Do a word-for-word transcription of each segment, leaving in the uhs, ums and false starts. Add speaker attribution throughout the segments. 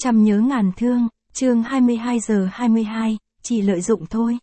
Speaker 1: Trăm nhớ ngàn thương, chương hai mươi hai giờ hai mươi hai, chỉ lợi dụng thôi.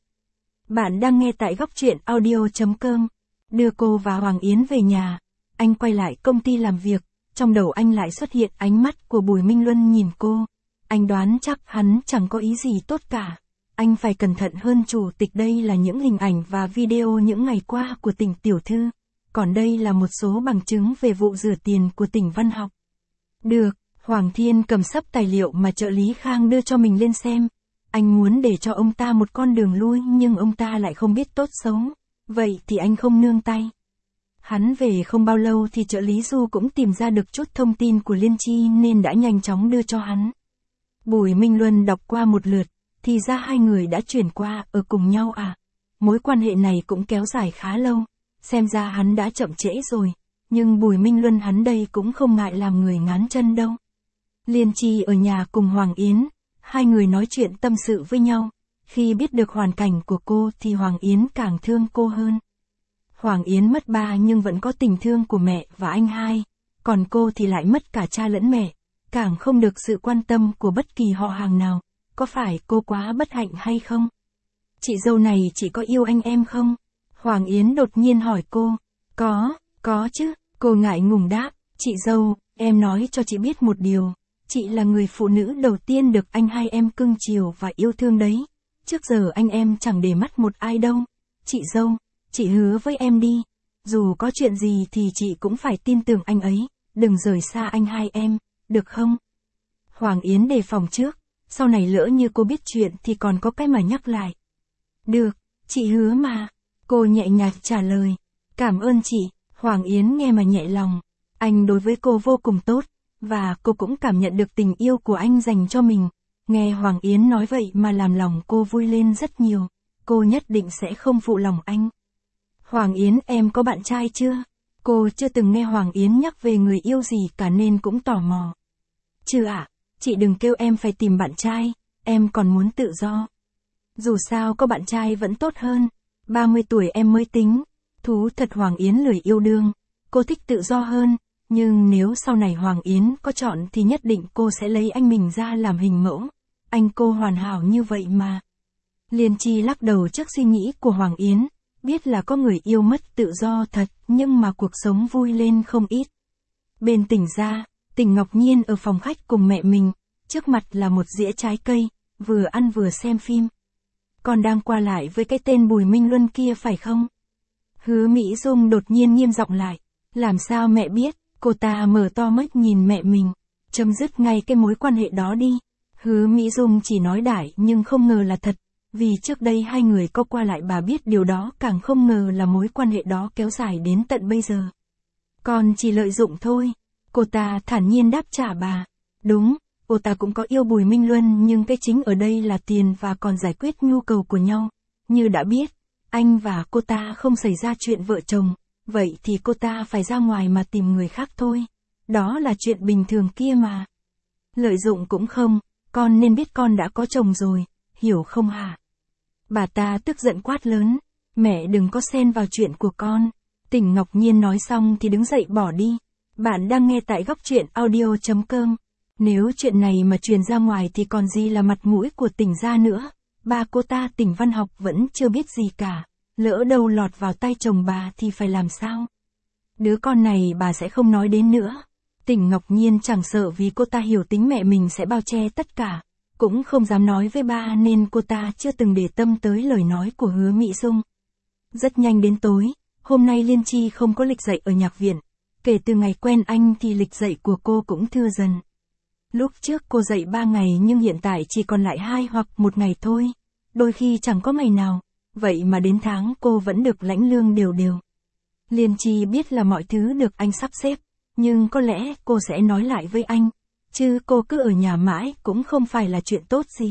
Speaker 1: Bạn đang nghe tại góc truyện audio chấm com. Đưa cô và Hoàng Yến về nhà, anh quay lại công ty làm việc, trong đầu anh lại xuất hiện ánh mắt của Bùi Minh Luân nhìn cô. Anh đoán chắc hắn chẳng có ý gì tốt cả. Anh phải cẩn thận hơn chủ tịch, đây là những hình ảnh và video những ngày qua của tỉnh tiểu thư. Còn đây là một số bằng chứng về vụ rửa tiền của tỉnh Văn Học. Được, Hoàng Thiên cầm sấp tài liệu mà trợ lý Khang đưa cho mình lên xem. Anh muốn để cho ông ta một con đường lui nhưng ông ta lại không biết tốt xấu. Vậy thì anh không nương tay. Hắn về không bao lâu thì trợ lý Du cũng tìm ra được chút thông tin của Liên Chi nên đã nhanh chóng đưa cho hắn. Bùi Minh Luân đọc qua một lượt, thì ra hai người đã chuyển qua ở cùng nhau à. Mối quan hệ này cũng kéo dài khá lâu, xem ra hắn đã chậm trễ rồi, nhưng Bùi Minh Luân hắn đây cũng không ngại làm người ngán chân đâu. Liên Chi ở nhà cùng Hoàng Yến, hai người nói chuyện tâm sự với nhau. Khi biết được hoàn cảnh của cô thì Hoàng Yến càng thương cô hơn. Hoàng Yến mất ba nhưng vẫn có tình thương của mẹ và anh hai, còn cô thì lại mất cả cha lẫn mẹ, càng không được sự quan tâm của bất kỳ họ hàng nào. Có phải cô quá bất hạnh hay không? Chị dâu này chỉ có yêu anh em không? Hoàng Yến đột nhiên hỏi cô. Có, có chứ, cô ngại ngùng đáp. Chị dâu, em nói cho chị biết một điều. Chị là người phụ nữ đầu tiên được anh hai em cưng chiều và yêu thương đấy. Trước giờ anh em chẳng để mắt một ai đâu. Chị dâu, chị hứa với em đi. Dù có chuyện gì thì chị cũng phải tin tưởng anh ấy. Đừng rời xa anh hai em, được không? Hoàng Yến đề phòng trước. Sau này lỡ như cô biết chuyện thì còn có cái mà nhắc lại. Được, chị hứa mà. Cô nhẹ nhàng trả lời. Cảm ơn chị. Hoàng Yến nghe mà nhẹ lòng. Anh đối với cô vô cùng tốt, và cô cũng cảm nhận được tình yêu của anh dành cho mình. Nghe Hoàng Yến nói vậy mà làm lòng cô vui lên rất nhiều. Cô nhất định sẽ không phụ lòng anh. Hoàng Yến, em có bạn trai chưa? Cô chưa từng nghe Hoàng Yến nhắc về người yêu gì cả nên cũng tò mò. Chưa ạ. Chị đừng kêu em phải tìm bạn trai, em còn muốn tự do. Dù sao có bạn trai vẫn tốt hơn, ba mươi tuổi em mới tính. Thú thật Hoàng Yến lười yêu đương, cô thích tự do hơn, nhưng nếu sau này Hoàng Yến có chọn thì nhất định cô sẽ lấy anh mình ra làm hình mẫu. Anh cô hoàn hảo như vậy mà. Liên Chi lắc đầu trước suy nghĩ của Hoàng Yến, biết là có người yêu mất tự do thật, nhưng mà cuộc sống vui lên không ít. Bên Tỉnh gia, Tỉnh Ngọc Nhiên ở phòng khách cùng mẹ mình, trước mặt là một dĩa trái cây, vừa ăn vừa xem phim. Con đang qua lại với cái tên Bùi Minh Luân kia phải không? Hứa Mỹ Dung đột nhiên nghiêm giọng lại. Làm sao mẹ biết? Cô ta mở to mắt nhìn mẹ mình. Chấm dứt ngay cái mối quan hệ đó đi. Hứa Mỹ Dung chỉ nói đại nhưng không ngờ là thật. Vì trước đây hai người có qua lại, bà biết điều đó, càng không ngờ là mối quan hệ đó kéo dài đến tận bây giờ. Con chỉ lợi dụng thôi. Cô ta thản nhiên đáp trả bà. Đúng, cô ta cũng có yêu Bùi Minh Luân nhưng cái chính ở đây là tiền và còn giải quyết nhu cầu của nhau. Như đã biết, anh và cô ta không xảy ra chuyện vợ chồng, vậy thì cô ta phải ra ngoài mà tìm người khác thôi. Đó là chuyện bình thường kia mà. Lợi dụng cũng không, con nên biết con đã có chồng rồi, hiểu không hả? Bà ta tức giận quát lớn. Mẹ đừng có xen vào chuyện của con. Tỉnh Ngọc Nhiên nói xong thì đứng dậy bỏ đi. Bạn đang nghe tại góc truyện audio chấm com. Nếu chuyện này mà truyền ra ngoài thì còn gì là mặt mũi của Tỉnh gia nữa. Ba cô ta Tỉnh Văn Học vẫn chưa biết gì cả. Lỡ đâu lọt vào tay chồng bà thì phải làm sao? Đứa con này bà sẽ không nói đến nữa. Tỉnh Ngọc Nhiên chẳng sợ vì cô ta hiểu tính mẹ mình sẽ bao che tất cả. Cũng không dám nói với ba nên cô ta chưa từng để tâm tới lời nói của Hứa Mỹ Dung. Rất nhanh đến tối, hôm nay Liên Chi không có lịch dạy ở nhạc viện. Kể từ ngày quen anh thì lịch dạy của cô cũng thưa dần. Lúc trước cô dạy ba ngày nhưng hiện tại chỉ còn lại hai hoặc một ngày thôi. Đôi khi chẳng có ngày nào, vậy mà đến tháng cô vẫn được lãnh lương đều đều. Liên Chi biết là mọi thứ được anh sắp xếp, nhưng có lẽ cô sẽ nói lại với anh. Chứ cô cứ ở nhà mãi cũng không phải là chuyện tốt gì.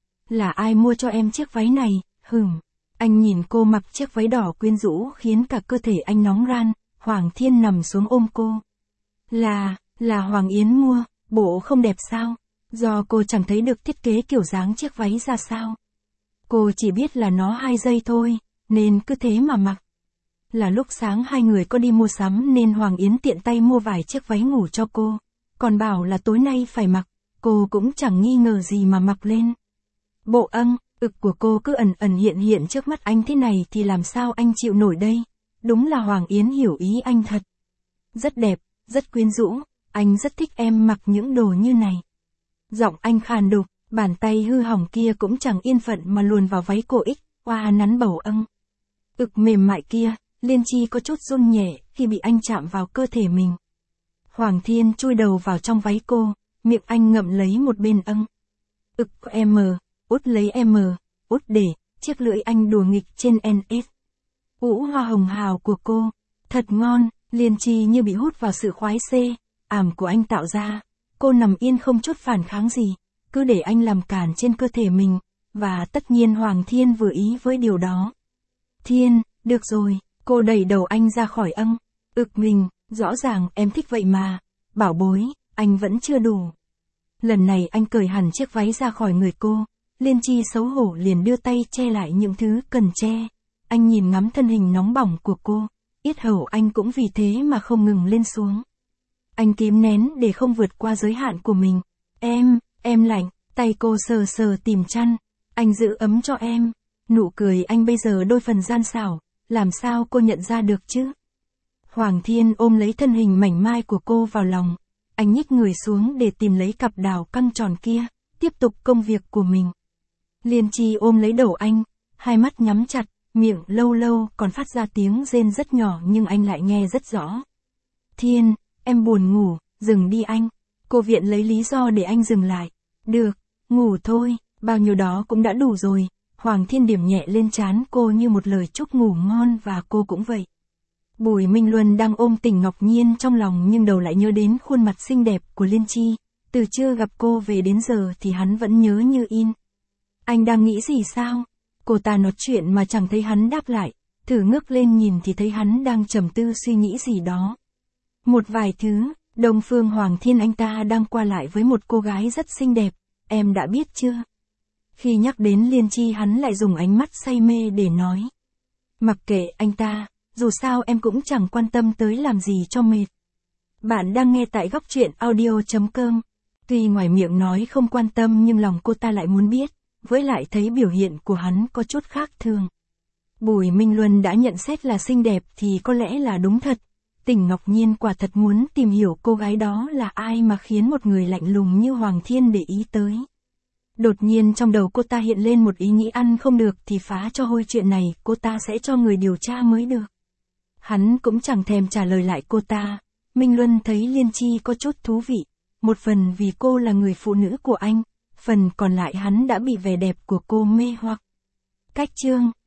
Speaker 1: Là ai mua cho em chiếc váy này, hừm. Anh nhìn cô mặc chiếc váy đỏ quyến rũ khiến cả cơ thể anh nóng ran. Hoàng Thiên nằm xuống ôm cô. Là, là Hoàng Yến mua, bộ không đẹp sao? Do cô chẳng thấy được thiết kế kiểu dáng chiếc váy ra sao. Cô chỉ biết là nó hai giây thôi, nên cứ thế mà mặc. Là lúc sáng hai người có đi mua sắm nên Hoàng Yến tiện tay mua vài chiếc váy ngủ cho cô. Còn bảo là tối nay phải mặc, cô cũng chẳng nghi ngờ gì mà mặc lên. Bộ âng, ực của cô cứ ẩn ẩn hiện hiện trước mắt anh thế này thì làm sao anh chịu nổi đây, đúng là Hoàng Yến hiểu ý anh thật. Rất đẹp, rất quyến rũ, anh rất thích em mặc những đồ như này. Giọng anh khàn đục, bàn tay hư hỏng kia cũng chẳng yên phận mà luồn vào váy cô ích, oa nắn bầu âng. Ực mềm mại kia, Liên Chi có chút run nhẹ khi bị anh chạm vào cơ thể mình. Hoàng Thiên chui đầu vào trong váy cô, miệng anh ngậm lấy một bên âng. Ực của em, út lấy em, út để, chiếc lưỡi anh đùa nghịch trên en ét. Ũ hoa hồng hào của cô, thật ngon, Liên Chi như bị hút vào sự khoái xê, ảm của anh tạo ra. Cô nằm yên không chút phản kháng gì, cứ để anh làm cản trên cơ thể mình, và tất nhiên Hoàng Thiên vừa ý với điều đó. Thiên, được rồi, cô đẩy đầu anh ra khỏi âng. Ực mình, rõ ràng em thích vậy mà, bảo bối, anh vẫn chưa đủ. Lần này anh cởi hẳn chiếc váy ra khỏi người cô, Liên Chi xấu hổ liền đưa tay che lại những thứ cần che. Anh nhìn ngắm thân hình nóng bỏng của cô, yết hầu anh cũng vì thế mà không ngừng lên xuống. Anh kìm nén để không vượt qua giới hạn của mình. Em, em lạnh, tay cô sờ sờ tìm chăn, anh giữ ấm cho em. Nụ cười anh bây giờ đôi phần gian xảo, làm sao cô nhận ra được chứ? Hoàng Thiên ôm lấy thân hình mảnh mai của cô vào lòng, anh nhích người xuống để tìm lấy cặp đào căng tròn kia, tiếp tục công việc của mình. Liên Chi ôm lấy đầu anh, hai mắt nhắm chặt, miệng lâu lâu còn phát ra tiếng rên rất nhỏ nhưng anh lại nghe rất rõ. Thiên, em buồn ngủ, dừng đi anh. Cô viện lấy lý do để anh dừng lại. Được, ngủ thôi, bao nhiêu đó cũng đã đủ rồi. Hoàng Thiên điểm nhẹ lên trán cô như một lời chúc ngủ ngon và cô cũng vậy. Bùi Minh Luân đang ôm Tỉnh Ngọc Nhiên trong lòng nhưng đầu lại nhớ đến khuôn mặt xinh đẹp của Liên Chi. Từ chưa gặp cô về đến giờ thì hắn vẫn nhớ như in. Anh đang nghĩ gì sao? Cô ta nói chuyện mà chẳng thấy hắn đáp lại. Thử ngước lên nhìn thì thấy hắn đang trầm tư suy nghĩ gì đó. Một vài thứ, Đông Phương Hoàng Thiên anh ta đang qua lại với một cô gái rất xinh đẹp, em đã biết chưa? Khi nhắc đến Liên Chi hắn lại dùng ánh mắt say mê để nói. Mặc kệ anh ta, dù sao em cũng chẳng quan tâm tới làm gì cho mệt. Bạn đang nghe tại góc truyện audio chấm com. Tuy ngoài miệng nói không quan tâm nhưng lòng cô ta lại muốn biết, với lại thấy biểu hiện của hắn có chút khác thường. Bùi Minh Luân đã nhận xét là xinh đẹp thì có lẽ là đúng thật. Tỉnh Ngọc Nhiên quả thật muốn tìm hiểu cô gái đó là ai mà khiến một người lạnh lùng như Hoàng Thiên để ý tới. Đột nhiên trong đầu cô ta hiện lên một ý nghĩ ăn không được thì phá cho hôi chuyện này, cô ta sẽ cho người điều tra mới được. Hắn cũng chẳng thèm trả lời lại cô ta. Minh Luân thấy Liên Chi có chút thú vị, một phần vì cô là người phụ nữ của anh, phần còn lại hắn đã bị vẻ đẹp của cô mê hoặc. Cách chương